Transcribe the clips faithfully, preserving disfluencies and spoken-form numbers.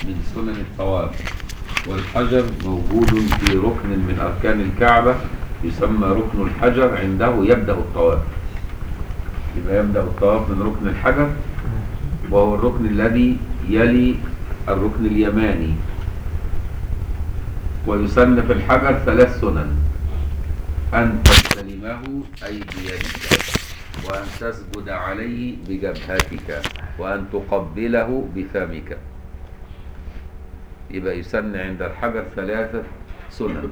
من سنن الطواف، والحجر موجود في ركن من أركان الكعبة يسمى ركن الحجر، عنده يبدأ الطواف. يبقى يبدأ الطواف من ركن الحجر، وهو الركن الذي يلي الركن اليماني. ويسن في الحجر ثلاث سنن: أن تستلمه أي بيدك، وأن تسجد عليه بجبهتك، وأن تقبله بفمك. يبقى يسن عند الحجر ثلاثة سنن.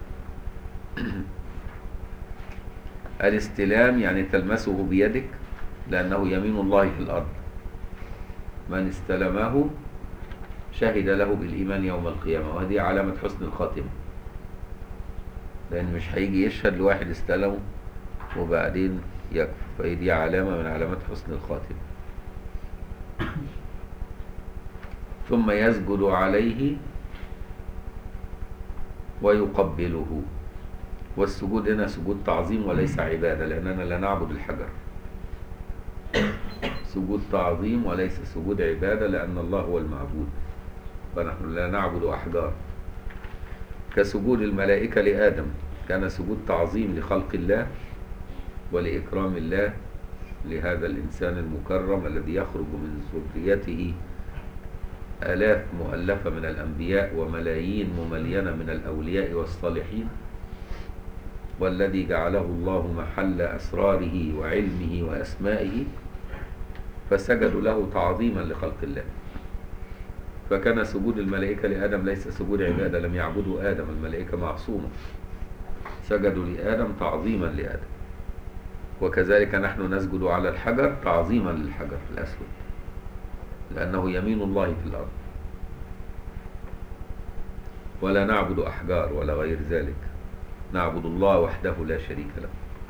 الاستلام يعني تلمسه بيدك، لأنه يمين الله في الأرض، من استلمه شهد له بالإيمان يوم القيامة، وهذه علامة حسن الخاتمة، لأن مش هيجي يشهد لواحد استلمه وبعدين يكفر، فهي دي علامة من علامات حسن الخاتمة. ثم يسجد عليه ويقبله. والسجود هنا سجود تعظيم وليس عبادة، لأننا لا نعبد الحجر. سجود تعظيم وليس سجود عبادة، لأن الله هو المعبود، فنحن لا نعبد أحجار. كسجود الملائكة لآدم، كان سجود تعظيم لخلق الله ولإكرام الله لهذا الإنسان المكرم الذي يخرج من ذريته آلاف مؤلفة من الأنبياء وملايين مملينة من الأولياء والصالحين، والذي جعله الله محل أسراره وعلمه وأسمائه، فسجدوا له تعظيما لخلق الله. فكان سجود الملائكة لآدم ليس سجود عبادة، لم يعبدوا آدم، الملائكة معصومة، سجدوا لآدم تعظيما لآدم. وكذلك نحن نسجد على الحجر تعظيما للحجر الأسود، لأنه يمين الله في الأرض، ولا نعبد أحجار ولا غير ذلك، نعبد الله وحده لا شريك له.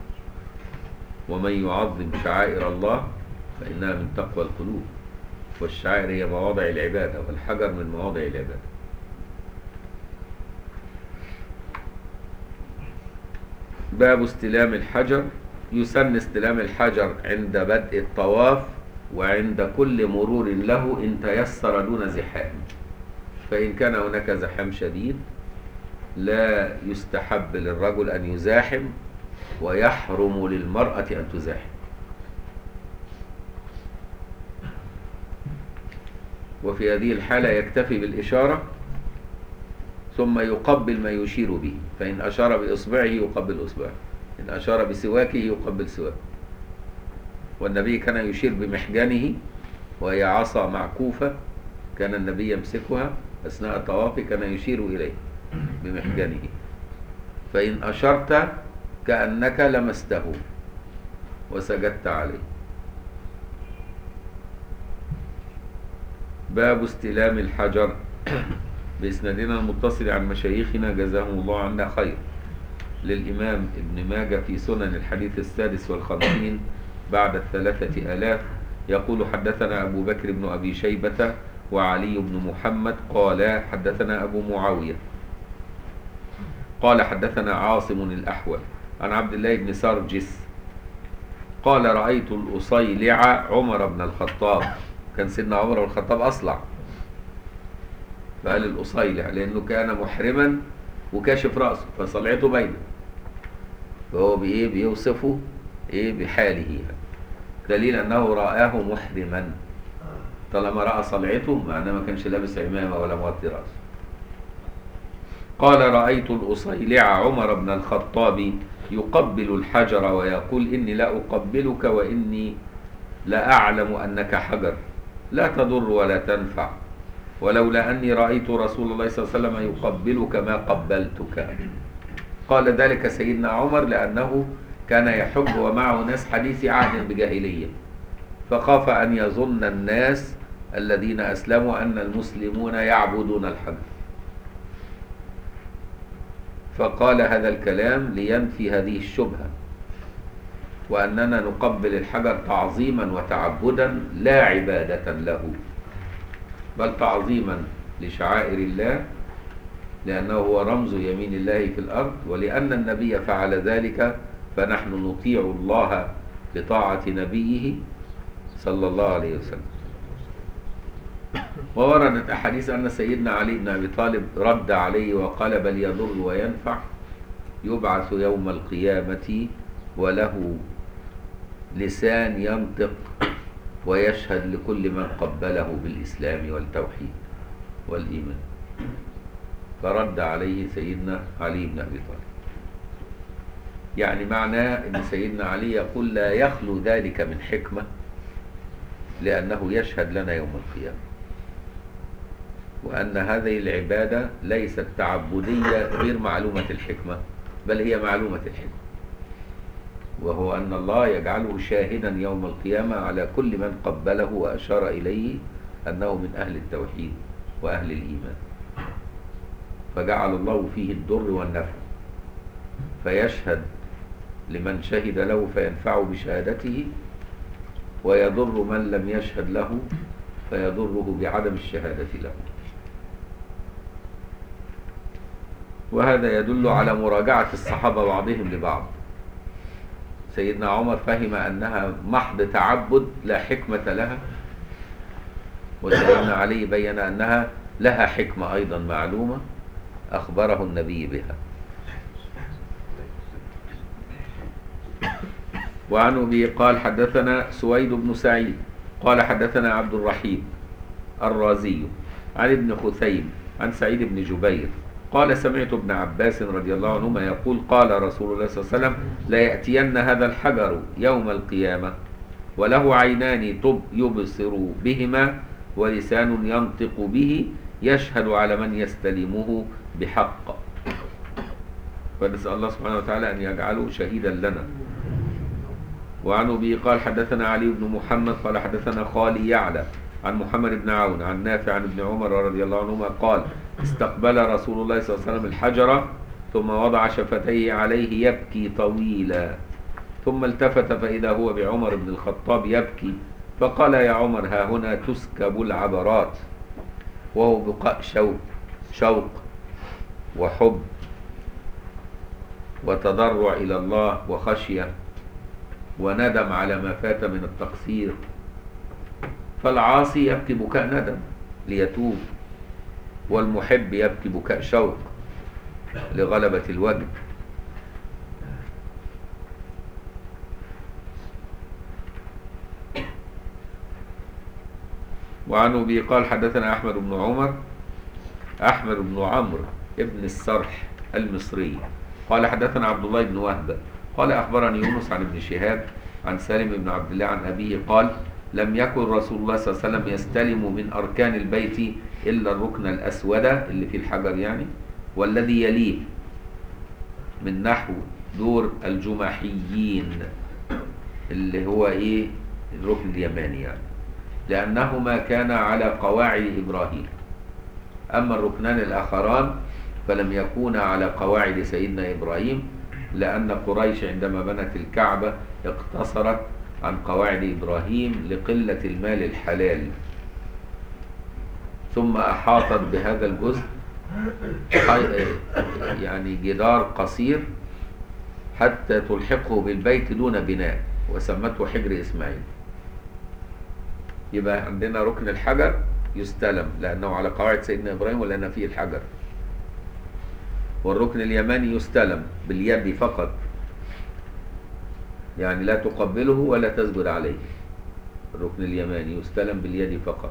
ومن يعظم شعائر الله فإنها من تقوى القلوب، والشعائر هي مواضع العبادة، والحجر من مواضع العبادة. باب استلام الحجر. يسن استلام الحجر عند بدء الطواف، وعند كل مرور له إن تيسر دون زحام. فإن كان هناك زحام شديد لا يستحب للرجل أن يزاحم، ويحرم للمرأة أن تزاحم. وفي هذه الحالة يكتفي بالإشارة، ثم يقبل ما يشير به. فإن أشار بإصبعه يقبل إصبعه، إن أشار بسواكه يقبل سواكه. والنبي كان يشير بمحجنه، وهي عصا معكوفة كان النبي يمسكها أثناء طوافه، كان يشير إليه بمحجنه. فإن أشرت كأنك لمسته وسجدت عليه. باب استلام الحجر. بإسنادنا المتصل عن مشايخنا جزاهم الله عنا خير، للإمام ابن ماجه في سنن الحديث السادس والخمسين بعد الثلاثة آلاف، يقول: حدثنا أبو بكر بن أبي شيبة وعلي بن محمد قال حدثنا أبو معاوية قال حدثنا عاصم الأحول عن عبد الله بن سرجس قال: رأيت الأصيلع عمر بن الخطاب. كان سيدنا عمر بن الخطاب أصلع، فقال الأصيلع لأنه كان محرما وكاشف رأسه، فصلعته باينة، فهو بإيه بيوصفه إيه بحاله، دليل أنه رآه محرما. طالما رأى صلعته معناه ما كانش لابس عمامة ولا مغطي رأسه. قال: رأيت الأصيلع عمر بن الخطاب يقبل الحجر ويقول: إني لا أقبلك، وإني لا أعلم أنك حجر لا تضر ولا تنفع، ولولا أني رأيت رسول الله صلى الله عليه وسلم يقبلك ما قبلتك. قال ذلك سيدنا عمر لأنه كان يحج ومعه ناس حديث عهد بجاهلية، فخاف أن يظن الناس الذين أسلموا أن المسلمون يعبدون الحجر، فقال هذا الكلام لينفي هذه الشبهة، وأننا نقبل الحجر تعظيما وتعبدا لا عبادة له، بل تعظيما لشعائر الله، لأنه هو رمز يمين الله في الأرض، ولأن النبي فعل ذلك فنحن نطيع الله بطاعة نبيه صلى الله عليه وسلم. ووردت أحاديث أن سيدنا علي بن أبي طالب رد عليه وقال بل يضر وينفع، يبعث يوم القيامة وله لسان ينطق ويشهد لكل من قبله بالإسلام والتوحيد والإيمان. فرد عليه سيدنا علي بن أبي طالب. يعني معناه أن سيدنا علي يقول لا يخلو ذلك من حكمة، لأنه يشهد لنا يوم القيامة، وأن هذه العبادة ليست تعبدية غير معلومة الحكمة، بل هي معلومة الحكمة، وهو أن الله يجعله شاهدا يوم القيامة على كل من قبله وأشار إليه أنه من أهل التوحيد وأهل الإيمان، فجعل الله فيه الضر والنفع، فيشهد لمن شهد له فينفع بشهادته، ويضر من لم يشهد له فيضره بعدم الشهادة له. وهذا يدل على مراجعة الصحابة بعضهم لبعض. سيدنا عمر فهم أنها محض تعبد لا حكمة لها، وسيدنا علي بين أنها لها حكمة أيضا معلومة أخبره النبي بها. وعن أبي قال حدثنا سويد بن سعيد قال حدثنا عبد الرحيم الرازي عن ابن خثيم عن سعيد بن جبير قال سمعت ابن عباس رضي الله عنهما يقول قال رسول الله صلى الله عليه وسلم لا يأتين هذا الحجر يوم القيامة وله عينان طب يبصر بهما ولسان ينطق به يشهد على من يستلمه بحق. فنسأل الله سبحانه وتعالى أن يجعله شهيدا لنا. وعن أبي قال حدثنا علي بن محمد قال حدثنا خالي يعلى عن محمد بن عون عن نافع عن ابن عمر رضي الله عنهما قال استقبل رسول الله صلى الله عليه وسلم الحجر ثم وضع شفتيه عليه يبكي طويلا، ثم التفت فإذا هو بعمر بن الخطاب يبكي، فقال يا عمر ها هنا تسكب العبرات، وهو بقاء شوق شوق وحب وتضرع إلى الله وخشية وندم على ما فات من التقصير. فالعاصي يبكي بكاء ندم ليتوب، والمحب يبكي بكاء شوق لغلبة الوجد. وعن أبي قال حدثنا أحمد بن عمر أحمد بن عمرو ابن السرح المصري قال حدثنا عبد الله بن وهب قال أخبرني يونس عن ابن شهاب عن سالم بن عبد الله عن أبيه قال لم يكن رسول الله صلى الله عليه وسلم يستلم من أركان البيت إلا الركن الأسود اللي في الحجر يعني، والذي يليه من نحو دور الجمحيين اللي هو إيه الركن اليماني يعني، لأنهما كانا على قواعد إبراهيم. أما الركنان الآخران فلم يكونا على قواعد سيدنا إبراهيم، لأن قريش عندما بنت الكعبة اقتصرت عن قواعد إبراهيم لقلة المال الحلال، ثم أحاطت بهذا الجزء يعني جدار قصير حتى تلحقه بالبيت دون بناء، وسمته حجر إسماعيل. يبقى عندنا ركن الحجر يستلم لأنه على قواعد سيدنا إبراهيم ولأن فيه الحجر، والركن اليماني يستلم باليد فقط، يعني لا تقبله ولا تسجد عليه. الركن اليماني يستلم باليد فقط.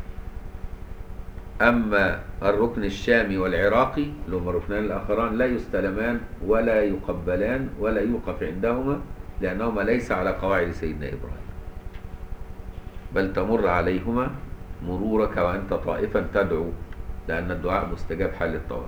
أما الركن الشامي والعراقي اللي هما الركنان الآخران لا يستلمان ولا يقبلان ولا يوقف عندهما، لأنهما ليس على قواعد سيدنا إبراهيم، بل تمر عليهما مرورك وأنت طائفا تدعو، لأن الدعاء مستجاب حال الطواف.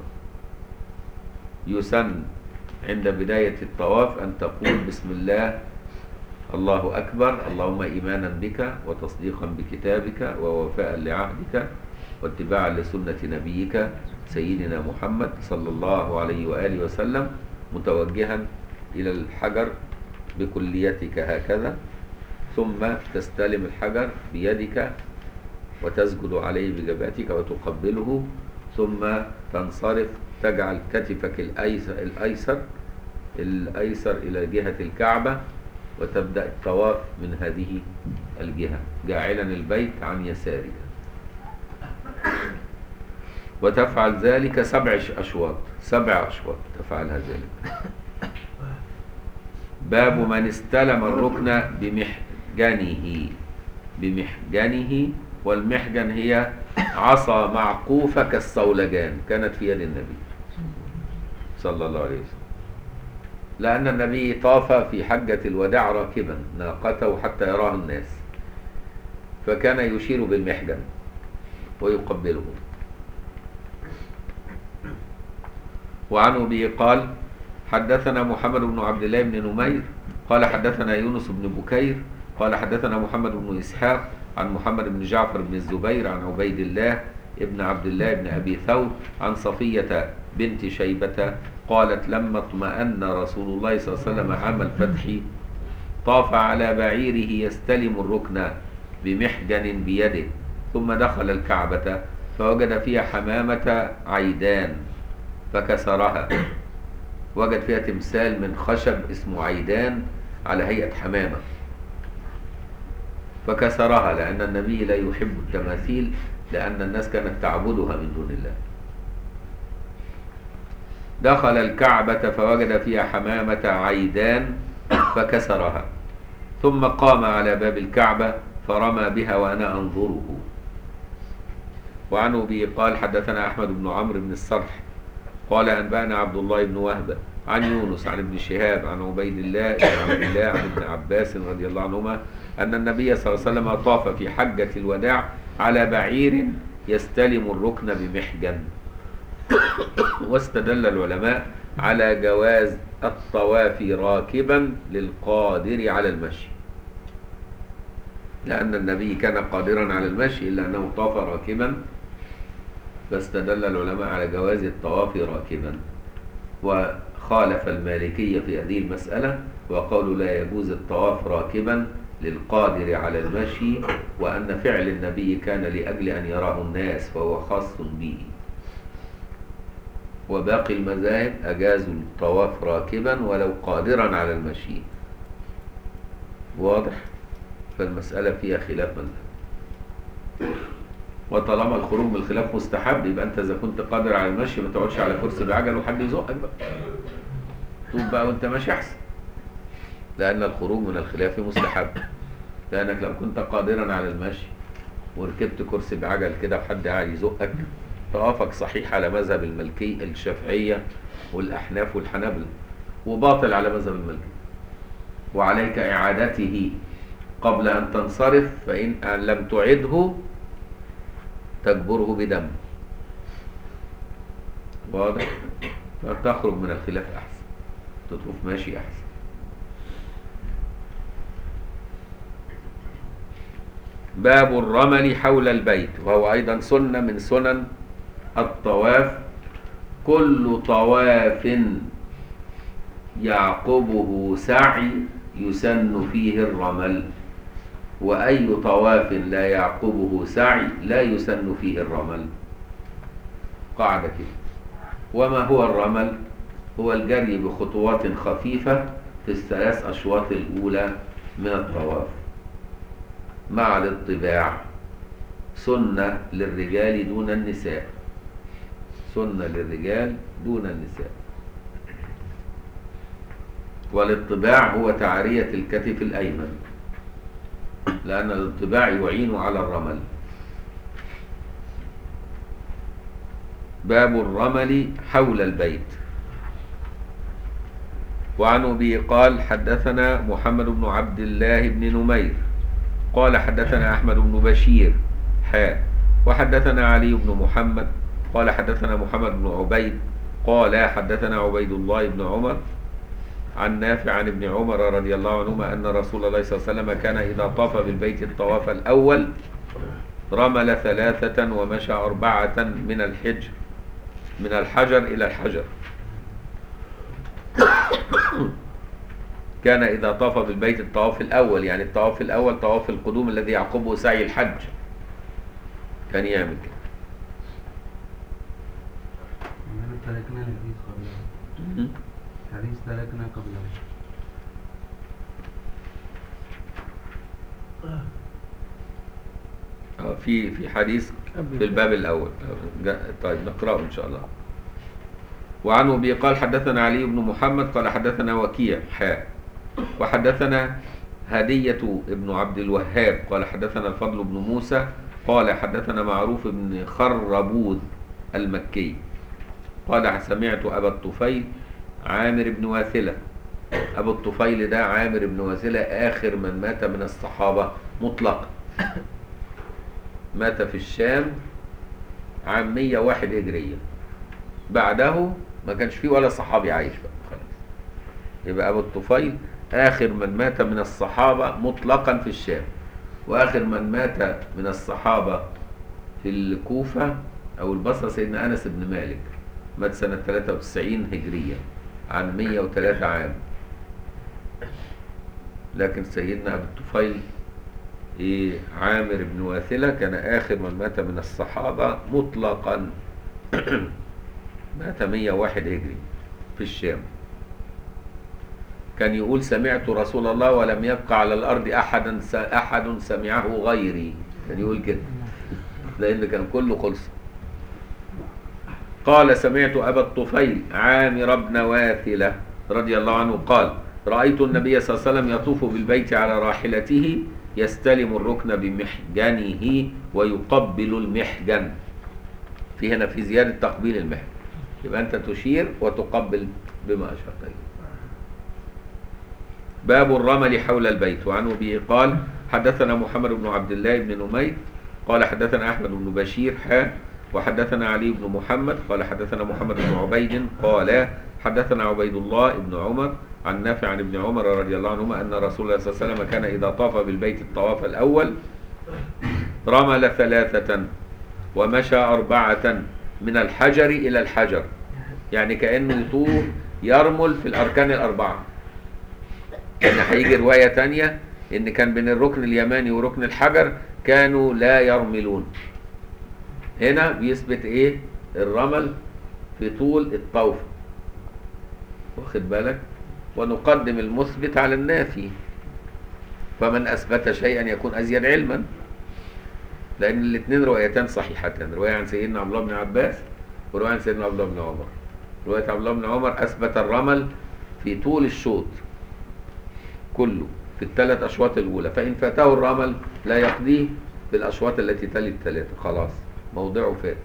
يسن عند بداية الطواف أن تقول بسم الله الله أكبر اللهم إيمانا بك وتصديقا بكتابك ووفاء لعهدك واتباعا لسنة نبيك سيدنا محمد صلى الله عليه وآله وسلم، متوجها إلى الحجر بكليتك هكذا، ثم تستلم الحجر بيدك وتسجد عليه بجبهتك وتقبله، ثم تنصرف تجعل كتفك الأيسر, الأيسر الأيسر إلى جهة الكعبة، وتبدأ الطواف من هذه الجهة جاعلا البيت عن يسارك. وتفعل ذلك سبع أشواط، سبع أشواط تفعلها ذلك. باب من استلم الركن بمحجنه، بمحجنه، والمحجن هي عصا معقوفة كالصولجان كانت في يد النبي صلى الله عليه وسلم، لأن النبي طاف في حجة الوداع راكبا ناقته حتى يراها الناس، فكان يشير بالمحجن ويقبله. وعن أبي قال حدثنا محمد بن عبد الله بن نمير قال حدثنا يونس بن بكير قال حدثنا محمد بن إسحاق عن محمد بن جعفر بن الزبير عن عبيد الله ابن عبد الله بن أبي ثور عن صفية بنت شيبة قالت لما اطمأن رسول الله صلى الله عليه وسلم عام الفتح طاف على بعيره يستلم الركن بمحجن بيده، ثم دخل الكعبة فوجد فيها حمامة عيدان فكسرها، وجد فيها تمثال من خشب اسمه عيدان على هيئة حمامة فكسرها، لأن النبي لا يحب التماثيل، لأن الناس كانت تعبدها من دون الله. دخل الكعبة فوجد فيها حمامة عيدان فكسرها، ثم قام على باب الكعبة فرمى بها وأنا أنظره. وعن أبي قال حدثنا أحمد بن عمرو بن الصرح قال أنبأنا عبد الله بن وهب عن يونس عن ابن شهاب عن عبيد الله بن عبد الله عن ابن عباس رضي الله عنهما أن النبي صلى الله عليه وسلم طاف في حجة الوداع على بعير يستلم الركن بمحجن. واستدل العلماء على جواز الطواف راكبا للقادر على المشي، لأن النبي كان قادرا على المشي إلا أنه طاف راكبا، فاستدل العلماء على جواز الطواف راكبا. وخالف المالكية في هذه المسألة وقالوا لا يجوز الطواف راكبا للقادر على المشي، وأن فعل النبي كان لأجل أن يراه الناس فهو خاص به. وباقي المذاهب أجازوا الطواف راكبا ولو قادرا على المشي. واضح؟ فالمسألة فيها خلاف مذهب، وطالما الخروج من الخلاف مستحب يبقى أنت إذا كنت قادر على المشي ما تقعدش على كرسي بعجل وحد يزقك بقى، طوب بقى وأنت ماشي أحسن، لأن الخروج من الخلاف مستحب. لأنك لو كنت قادرا على المشي وركبت كرسي بعجل كده وحد قاعد يزقك طوافك صحيح على مذهب المالكي الشافعية والأحناف والحنابلة، وباطل على مذهب المالكي، وعليك إعادته قبل أن تنصرف، فإن لم تعده تجبره بدم. واضح؟ فتخرج من الخلاف أحسن، تطوف ماشي أحسن. باب الرمل حول البيت، وهو أيضا سنة من سنن الطواف. كل طواف يعقبه سعي يسن فيه الرمل، وأي طواف لا يعقبه سعي لا يسن فيه الرمل. قاعدة كده. وما هو الرمل؟ هو الجري بخطوات خفيفة في الثلاث أشواط الأولى من الطواف مع الاطباع، سنة للرجال دون النساء، سنة للرجال دون النساء. والاطباع هو تعرية الكتف الأيمن، لأن الاطباع يعين على الرمل. باب الرمل حول البيت. وعن أبي قال حدثنا محمد بن عبد الله بن نمير قال حدثنا أحمد بن بشير حاء وحدثنا علي بن محمد قال حدثنا محمد بن عبيد قال حدثنا عبيد الله بن عمر عن نافع عن ابن عمر رضي الله عنهما أن رسول الله صلى الله عليه وسلم كان إذا طاف بالبيت الطواف الأول رمل ثلاثة ومشى أربعة من الحجر من الحجر إلى الحجر. كان إذا طاف بالبيت الطواف الأول، يعني الطواف الأول طواف القدوم الذي يعقبه سعي الحج، كان يعمل كده. تركنا الحديث قبله، حديث تركنا قبله. اه اه في في حديث في الباب الأول. جاء- طيب نقرأه إن شاء الله. وعنه به قال حدثنا علي بن محمد قال حدثنا وكيع حاء وحدثنا هدية ابن عبد الوهاب قال حدثنا الفضل بن موسى قال حدثنا معروف بن خربوذ المكي قال سمعت أبا الطفيل عامر بن واثلة. أبو الطفيل ده عامر بن واثلة آخر من مات من الصحابة مطلقا، مات في الشام عام مية وواحد هجرية، بعده ما كانش فيه ولا صحابي عايش بقى خلاص. يبقى أبو الطفيل آخر من مات من الصحابة مطلقا في الشام، وآخر من مات من الصحابة في الكوفة أو البصرة سيدنا أنس بن مالك، مات سنة ثلاثة وتسعين هجرية عن مية وثلاثة عام. لكن سيدنا أبو الطفيل إيه عامر بن واثلة كان آخر من مات من الصحابة مطلقا مات مية وواحد هجري في الشام. كان يقول سمعت رسول الله ولم يبقى على الأرض أحد أحد سمعه غيري، كان يقول كده لأن كان كله خلص. قال سمعت أبا الطفيل عامر بن واثلة رضي الله عنه قال رأيت النبي صلى الله عليه وسلم يطوف بالبيت على راحلته يستلم الركن بمحجنه ويقبل المحجن. في هنا في زيادة تقبيل المحجن، يبقى أنت تشير وتقبل بما أشرت إليه. باب الرمل حول البيت. وعنه به قال حدثنا محمد بن عبد الله بن نمير قال حدثنا أحمد بن بشير حا وحدثنا علي بن محمد قال حدثنا محمد بن عبيد قال حدثنا عبيد الله بن عمر عن نافع عن ابن عمر رضي الله عنهما أن رسول الله صلى الله عليه وسلم كان إذا طاف بالبيت الطواف الأول رمل ثلاثة ومشى أربعة من الحجر إلى الحجر، يعني كأنه يطوف يرمل في الأركان الأربعة. لأن هيجي رواية تانية إن كان بين الركن اليماني وركن الحجر كانوا لا يرملون. هنا بيثبت إيه الرمل في طول الطوف، واخد بالك؟ ونقدم المثبت على النافي، فمن أثبت شيئا يكون أزيد علما، لأن الاثنين روايتان صحيحتان، رواية عن سيدنا عبد الله بن عباس ورواية عن سيدنا عبد الله بن عمر. رواية عبد الله بن عمر أثبت الرمل في طول الشوط كله في الثلاث أشواط الأولى، فإن فاته الرمل لا يقضيه في الأشواط التي تلي الثلاثة، خلاص موضعه فات.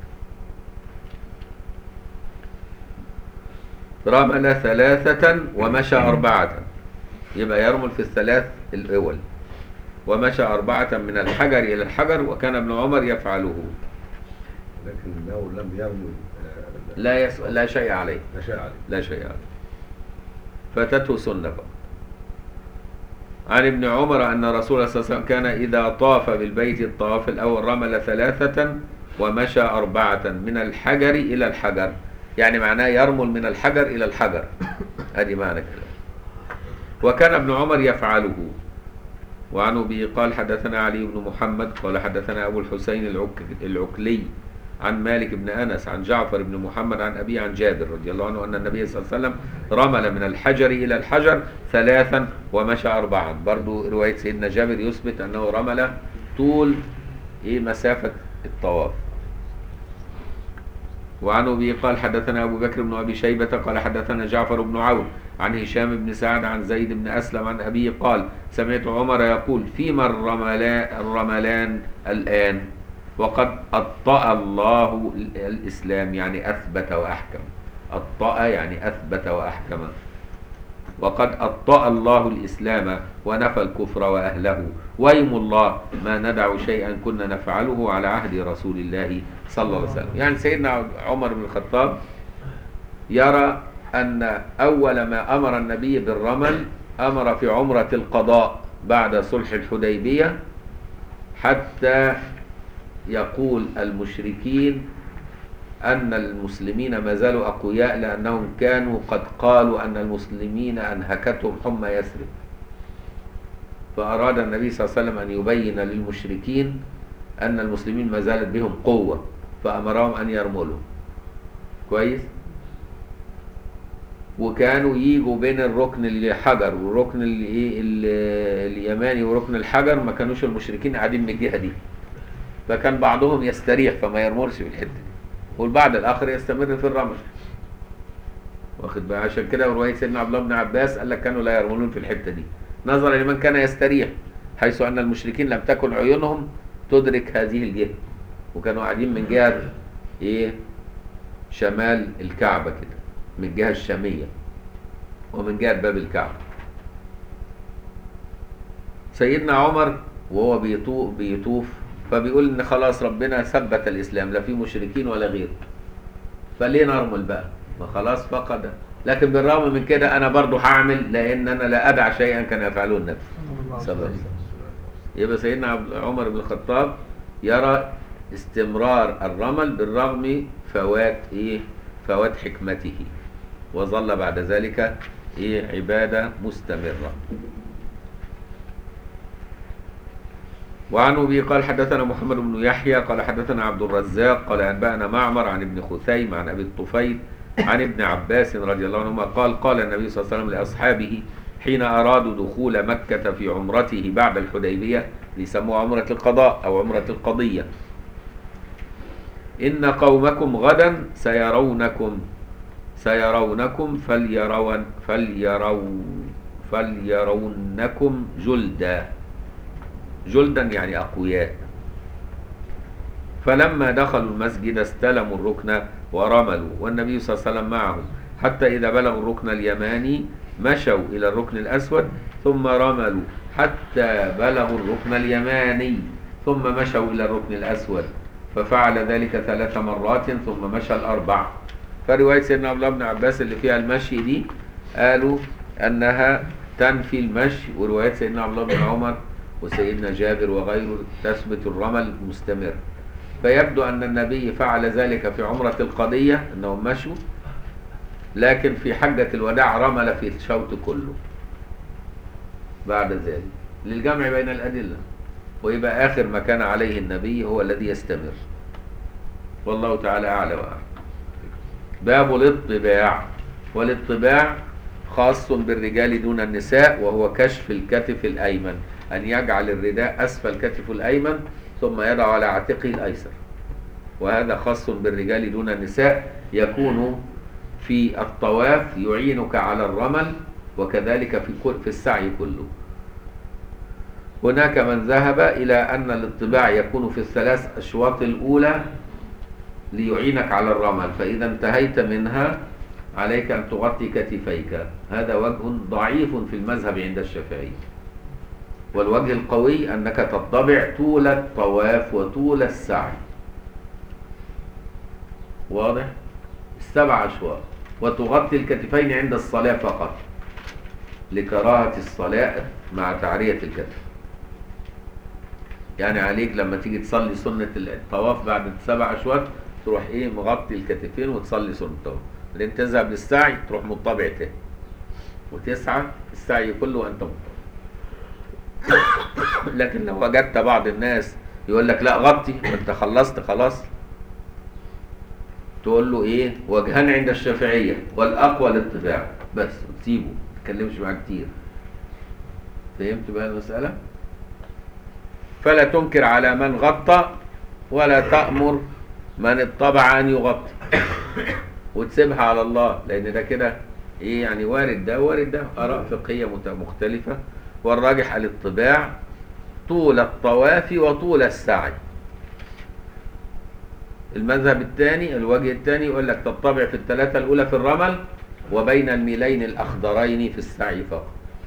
رمل ثلاثة ومشى أربعة، يبقى يرمل في الثلاث الأول، ومشى أربعة من الحجر إلى الحجر، وكان ابن عمر يفعله. لكن لو لم يرمل لا يس... لا شيء عليه، لا شيء عليه لا شيء عليه، فاتته سنة فقط. عن ابن عمر أن رسول الله صلى الله عليه وسلم كان إذا طاف بالبيت الطواف الأول رمل ثلاثة ومشى أربعة من الحجر إلى الحجر، يعني معناه يرمل من الحجر إلى الحجر، هذه معنى كلام. وكان ابن عمر يفعله. وعنه به قال حدثنا علي بن محمد قال حدثنا أبو الحسين العك... العكلي عن مالك بن أنس عن جعفر بن محمد عن أبي عن جابر رضي الله عنه أن النبي صلى الله عليه وسلم رمل من الحجر إلى الحجر ثلاثا ومشى أربعا. برضو رواية سيدنا جابر يثبت أنه رمل طول إيه مسافة الطواف. وعنه به قال حدثنا أبو بكر بن أبي شيبة قال حدثنا جعفر بن عون عن هشام بن سعد عن زيد بن أسلم عن أبيه قال سمعت عمر يقول فيما الرملان, الرملان الآن وقد أطأ الله الإسلام، يعني أثبت وأحكم. أطأ يعني أثبت وأحكم. وقد أطأ الله الإسلام ونفى الكفر وأهله، ويم الله ما ندع شيئا كنا نفعله على عهد رسول الله صلى الله عليه وسلم. يعني سيدنا عمر بن الخطاب يرى أن أول ما أمر النبي بالرمل أمر في عمرة القضاء بعد صلح الحديبية، حتى يقول المشركين أن المسلمين ما زالوا أقوياء لأنهم كانوا قد قالوا أن المسلمين أنهكتهم حمى يثرب، فأراد النبي صلى الله عليه وسلم أن يبين للمشركين أن المسلمين ما زالت بهم قوة، فأمرهم أن يرملوا كويس. وكانوا ييجوا بين الركن الحجر والركن اليماني وركن الحجر، ما كانوش المشركين قاعدين من الجهة دي، فكان بعضهم يستريح فما يرملش في الحته دي، والبعض الاخر يستمر في الرمل. واخد بقى؟ عشان كده روايه سيدنا عبد الله بن عباس قال لك كانوا لا يرملون في الحته دي نظرا لمن كان يستريح، حيث ان المشركين لم تكن عيونهم تدرك هذه الجهه، وكانوا قاعدين من جهه ايه؟ شمال الكعبه كده، من الجهه الشاميه ومن جهه باب الكعبه. سيدنا عمر وهو بيطوف بيطوف فبيقول ان خلاص ربنا ثبت الاسلام، لا في مشركين ولا غيره، فليه نرمل بقى؟ ما خلاص فقد. لكن بالرغم من كده انا برضو هعمل، لان انا لا ادع شيئا كان يفعله النبي صلى الله عليه وسلم. يبقى سيدنا عمر بن الخطاب يرى استمرار الرمل بالرغم فوات ايه؟ فوات حكمته، وظل بعد ذلك ايه؟ عبادة مستمرة. وعن أبي قال حدثنا محمد بن يحيى قال حدثنا عبد الرزاق قال أنبأنا معمر عن ابن خثيم عن أبي الطفيل عن ابن عباس رضي الله عنهما قال قال النبي صلى الله عليه وسلم لأصحابه حين أرادوا دخول مكة في عمرته بعد الحديبية، ليسموها عمرة القضاء أو عمرة القضية: إن قومكم غدا سيرونكم سيرونكم فليرون فليرون فليرونكم جلدا. جلدا يعني أقوياء. فلما دخلوا المسجد استلموا الركن ورملوا والنبي صلى الله عليه وسلم معهم، حتى إذا بلغوا الركن اليماني مشوا إلى الركن الأسود ثم رملوا حتى بلغوا الركن اليماني ثم مشوا إلى الركن الأسود، ففعل ذلك ثلاث مرات ثم مشى الأربع. فرواية سيدنا عبد الله بن عباس اللي فيها المشي دي قالوا أنها تنفي المشي، ورواية سيدنا عبد الله بن عمر وسيدنا جابر وغيره تثبت الرمل مستمر. فيبدو أن النبي فعل ذلك في عمرة القضية أنهم مشوا، لكن في حجة الوداع رمل في الشوط كله بعد ذلك للجمع بين الأدلة، ويبقى آخر ما كان عليه النبي هو الذي يستمر، والله تعالى أعلى وأعلم. باب الاطباع. والاطباع خاص بالرجال دون النساء، وهو كشف الكتف الأيمن، أن يجعل الرداء أسفل كتفه الأيمن ثم يضع على عاتقه الأيسر، وهذا خاص بالرجال دون النساء، يكون في الطواف يعينك على الرمل، وكذلك في في السعي كله. هناك من ذهب إلى أن الاطباع يكون في الثلاث أشواط الأولى ليعينك على الرمل، فإذا انتهيت منها عليك أن تغطي كتفيك. هذا وجه ضعيف في المذهب عند الشافعي، والوجه القوي أنك تطبع طول الطواف وطول السعي. واضح؟ السبع أشواط، وتغطي الكتفين عند الصلاة فقط لكراهة الصلاة مع تعرية الكتف. يعني عليك لما تيجي تصلي سنة الطواف بعد السبع أشواط تروح إيه؟ مغطي الكتفين وتصلي سنة الطواف. لأن تذهب للسعي تروح مطبع تاني وتسعى السعي كله وأنت مطبع. لكن لو وجدت بعض الناس يقول لك لا غطي وانت خلصت خلاص، تقول له ايه؟ وجهان عند الشافعية والاقوى الاتباع، بس تسيبه ما تتكلمش معاه كتير. فهمت بقى المسألة؟ فلا تنكر على من غطى ولا تأمر من اتبع ان يغطي، وتسيبها على الله، لان ده كده ايه يعني؟ وارد ده وارد ده، اراء فقهية مختلفة، والراجح الاتباع طول الطواف وطول السعي. المذهب الثاني الوجه الثاني يقول لك تطبع في الثلاثة الأولى في الرمل وبين الميلين الأخضرين في السعي فقط،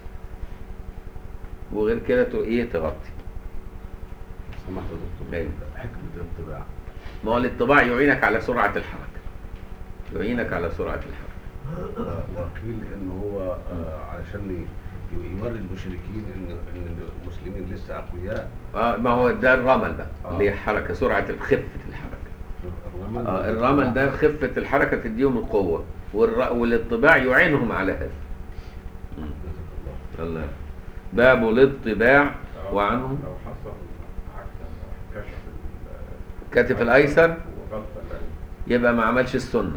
وغير كده ايه؟ تغطي. سمحت يا دكتور، حكمة الاتباع؟ ما هو الاتباع يعينك على سرعة الحركة، يعينك على سرعة الحركة. وقيل ان هو آه علشان يوري المشركين ان ان المسلمين لسه اقوياء. اه ما هو ده الرمل بقى آه. اللي هي حركة سرعة خفة الحركة. الرمل, آه الرمل ده خفة الحركة تديهم القوة، والر... والاتباع يعينهم على هذا. الله. باب الاطباع. وعنه لو حصل عكس كشف كتف الايسر وغلط يبقى ما عملش السنة.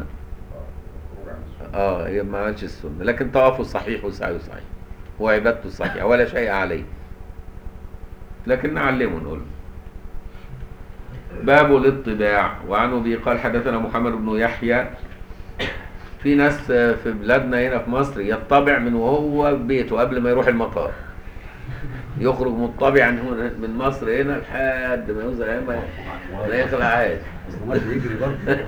اه يبقى ما عملش السنة، لكن طوافه صحيح وسعيه صحيح وعبادته صحيحة ولا شيء عليه، لكن نعلمه نقول باب الاطباع. وعن ابي قال حدثنا محمد بن يحيى. في ناس في بلادنا هنا في مصر يطبع من وهو بيته قبل ما يروح المطار، يخرج مطبعا من مصر هنا لحد ما يوصل ما ما يخلعهاش. يجري برضه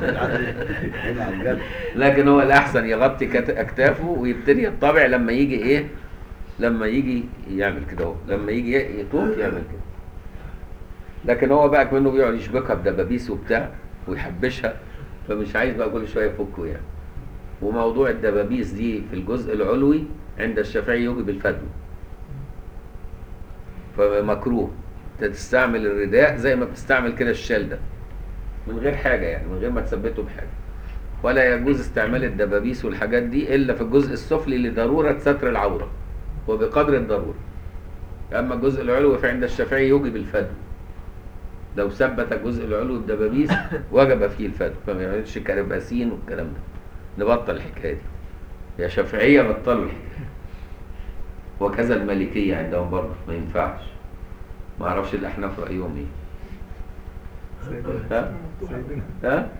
لكن هو الاحسن يغطي كت- اكتافه ويبتدي يطبع لما يجي ايه، لما يجي يعمل كده اهو، لما يجي يطوف يعمل كده. لكن هو بقى كمان بيقعد يشبكها بدبابيس وبتاع ويحبشها، فمش عايز بقى كل شويه يفكه يعني. وموضوع الدبابيس دي في الجزء العلوي عند الشافعي يوجب الفتوى، فمكروه تستعمل الرداء زي ما بتستعمل كده الشال ده من غير حاجه يعني، من غير ما تثبته بحاجه. ولا يجوز استعمال الدبابيس والحاجات دي الا في الجزء السفلي لضروره ستر العوره وبقدر الضروره. اما الجزء العلوي فعند الشافعي يوجب الفتوى. لو ثبت الجزء العلوي بدبابيس وجب فيه الفتوى، فما يعملش كرباسين والكلام ده. نبطل الحكايه دي. يا شافعيه بطلوا الحكايه. وكذا المالكيه عندهم برضه ما ينفعش. ما اعرفش الاحناف رايهم ايه. ها؟ ها؟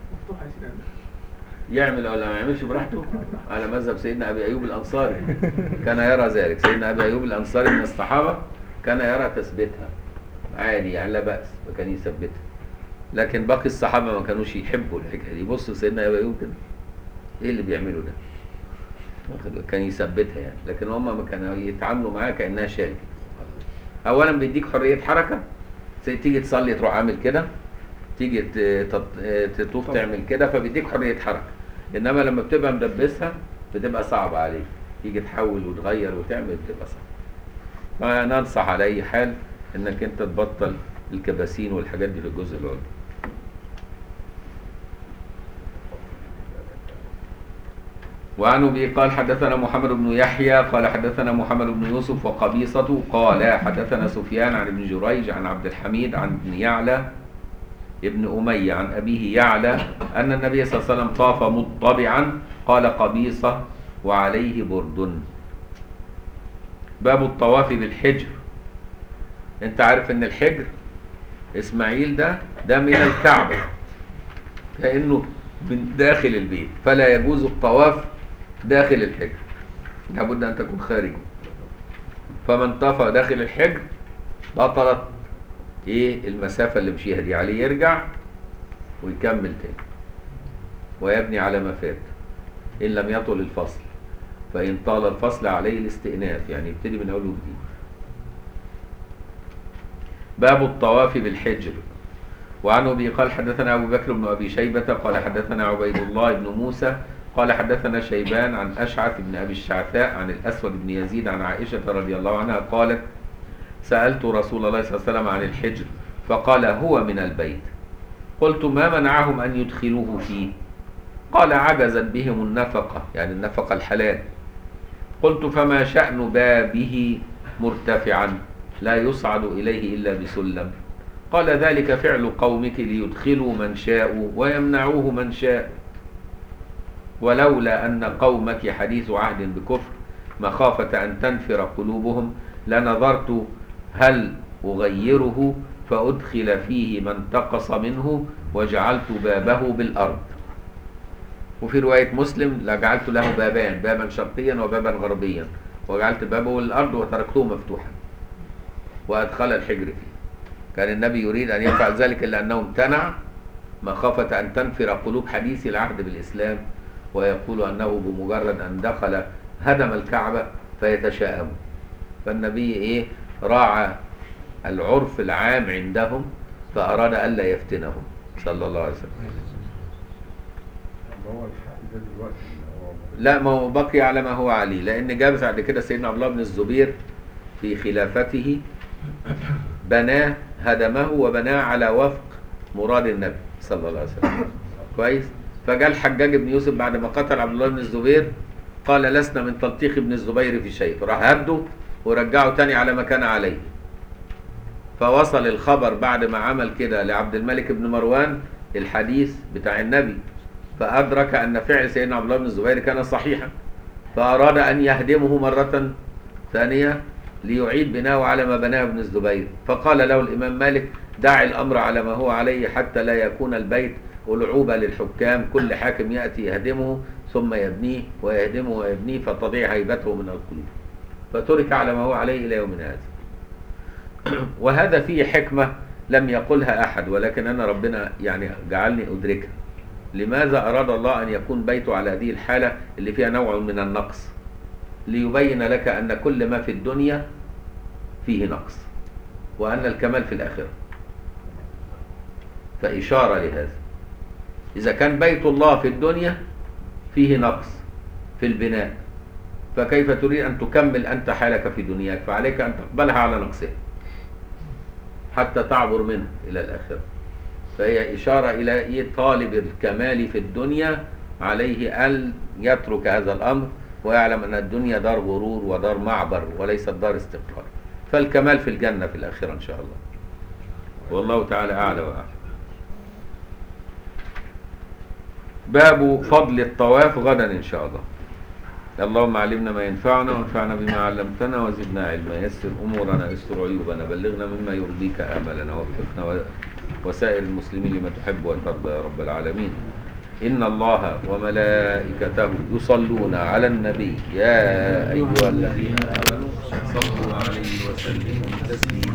يعمل ولا ما يعملش براحته على مذهب سيدنا ابي ايوب الانصاري، كان يرى ذلك. سيدنا ابي ايوب الانصاري من الصحابه كان يرى تثبيتها عادي يعني لا باس، وكان يثبتها. لكن باقي الصحابه ما كانوش يحبوا الحكايه دي. بصوا سيدنا ابي ايوب كده ايه اللي بيعملوا ده، كان يثبتها يعني. لكن هم ما كانوا يتعاملوا معاها كانها شال. اولا بيديك حريه حركه، تيجي تصلي تروح عامل كده، تيجي تطوف تعمل كده، فبيديك حريه حركه. انما لما بتبقى مدبسها بتبقى صعبه عليك، تيجي تحول وتغير وتعمل بتبقى صعبه. فننصح على اي حال انك انت تبطل الكباسين والحاجات دي في الجزء العلوي. وعن ابي قال حدثنا محمد بن يحيى قال حدثنا محمد بن يوسف وقبيصة قال حدثنا سفيان عن ابن جريج عن عبد الحميد عن ابن يعلى ابن أمية عن أبيه يعلى أن النبي صلى الله عليه وسلم طاف مطبعا. قال قبيصة وعليه برد. باب الطواف بالحجر. انت عارف ان الحجر اسماعيل ده ده من الكعبة كأنه من داخل البيت، فلا يجوز الطواف داخل الحجر، لابد ان تكون خارجه. فمن طاف داخل الحجر بطلت ايه المسافة اللي مشيها دي عليه، يرجع ويكمل تاني ويبني على ما فات ان لم يطل الفصل. فان طال الفصل عليه الاستئناف، يعني يبتدي من اول وجديد. باب الطواف بالحجر. وعن ابي قال حدثنا ابو بكر بن ابي شيبة قال حدثنا عبيد الله بن موسى قال حدثنا شيبان عن اشعث بن ابي الشعثاء عن الاسود بن يزيد عن عائشة رضي الله عنها قالت سألت رسول الله صلى الله عليه وسلم عن الحجر فقال هو من البيت. قلت ما منعهم أن يدخلوه فيه؟ قال عجزت بهم النفقة، يعني النفقة الحلال. قلت فما شأن بابه مرتفعا لا يصعد إليه إلا بسلم؟ قال ذلك فعل قومك ليدخلوا من شاءوا ويمنعوه من شاء، ولولا أن قومك حديث عهد بكفر مخافة أن تنفر قلوبهم لنظرت هل أغيره فأدخل فيه من انتقص منه وجعلت بابه بالأرض. وفي رواية مسلم لجعلت له بابان، بابا شرقيا وبابا غربيا، وجعلت بابه بالأرض وتركته مفتوحا وأدخل الحجر فيه. كان النبي يريد أن يفعل ذلك إلا أنه امتنع مخافة أن تنفر قلوب حديث العهد بالإسلام ويقول أنه بمجرد أن دخل هدم الكعبة فيتشاءم. فالنبي إيه راعى العرف العام عندهم فأراد ألا يفتنهم صلى الله عليه وسلم. هو الحق ده دلوقتي هو لا ما هو بقي على ما هو عليه، لأن جاب بعد كده سيدنا عبد الله بن الزبير في خلافته بناه هدمه وبناه على وفق مراد النبي صلى الله عليه وسلم. كويس. فجاء الحجاج بن يوسف بعد ما قتل عبد الله بن الزبير قال لسنا من تلطيخ ابن الزبير في شيء، راح هده ورجعه تاني على ما كان عليه. فوصل الخبر بعد ما عمل كده لعبد الملك بن مروان الحديث بتاع النبي، فأدرك أن فعل سيدنا عبد الله بن الزبير كان صحيحا، فأراد أن يهدمه مرة ثانية ليعيد بناءه على ما بناه ابن الزبير. فقال له الإمام مالك دع الأمر على ما هو عليه حتى لا يكون البيت ألعوبة للحكام، كل حاكم يأتي يهدمه ثم يبنيه ويهدمه ويبنيه فتضيع هيبته من القلوب، فترك على ما هو عليه إلى يومنا هذا. وهذا فيه حكمة لم يقلها أحد، ولكن أنا ربنا يعني جعلني أدركها. لماذا أراد الله أن يكون بيته على هذه الحالة اللي فيها نوع من النقص؟ ليبين لك أن كل ما في الدنيا فيه نقص، وأن الكمال في الآخرة. فإشارة لهذا. إذا كان بيت الله في الدنيا فيه نقص في البناء، فكيف تريد أن تكمل أنت حالك في دنياك؟ فعليك أن تقبلها على نقصها حتى تعبر منها إلى الآخرة. فهي إشارة إلى طالب الكمال في الدنيا عليه أن يترك هذا الأمر ويعلم أن الدنيا دار غرور ودار معبر وليست دار استقرار، فالكمال في الجنة في الآخرة إن شاء الله. والله تعالى أعلى وأعلم. باب فضل الطواف غدا إن شاء الله. اللهم علمنا ما ينفعنا وانفعنا بما علمتنا وزدنا علما. يسر أمورنا، استر عيوبنا، بلغنا مما يرضيك آملنا، ووفقنا وسائر المسلمين لما تحب وترضى يا رب العالمين. إن الله وملائكته يصلون على النبي يا أيها الذين آمنوا صلوا عليه وسلموا تسليما.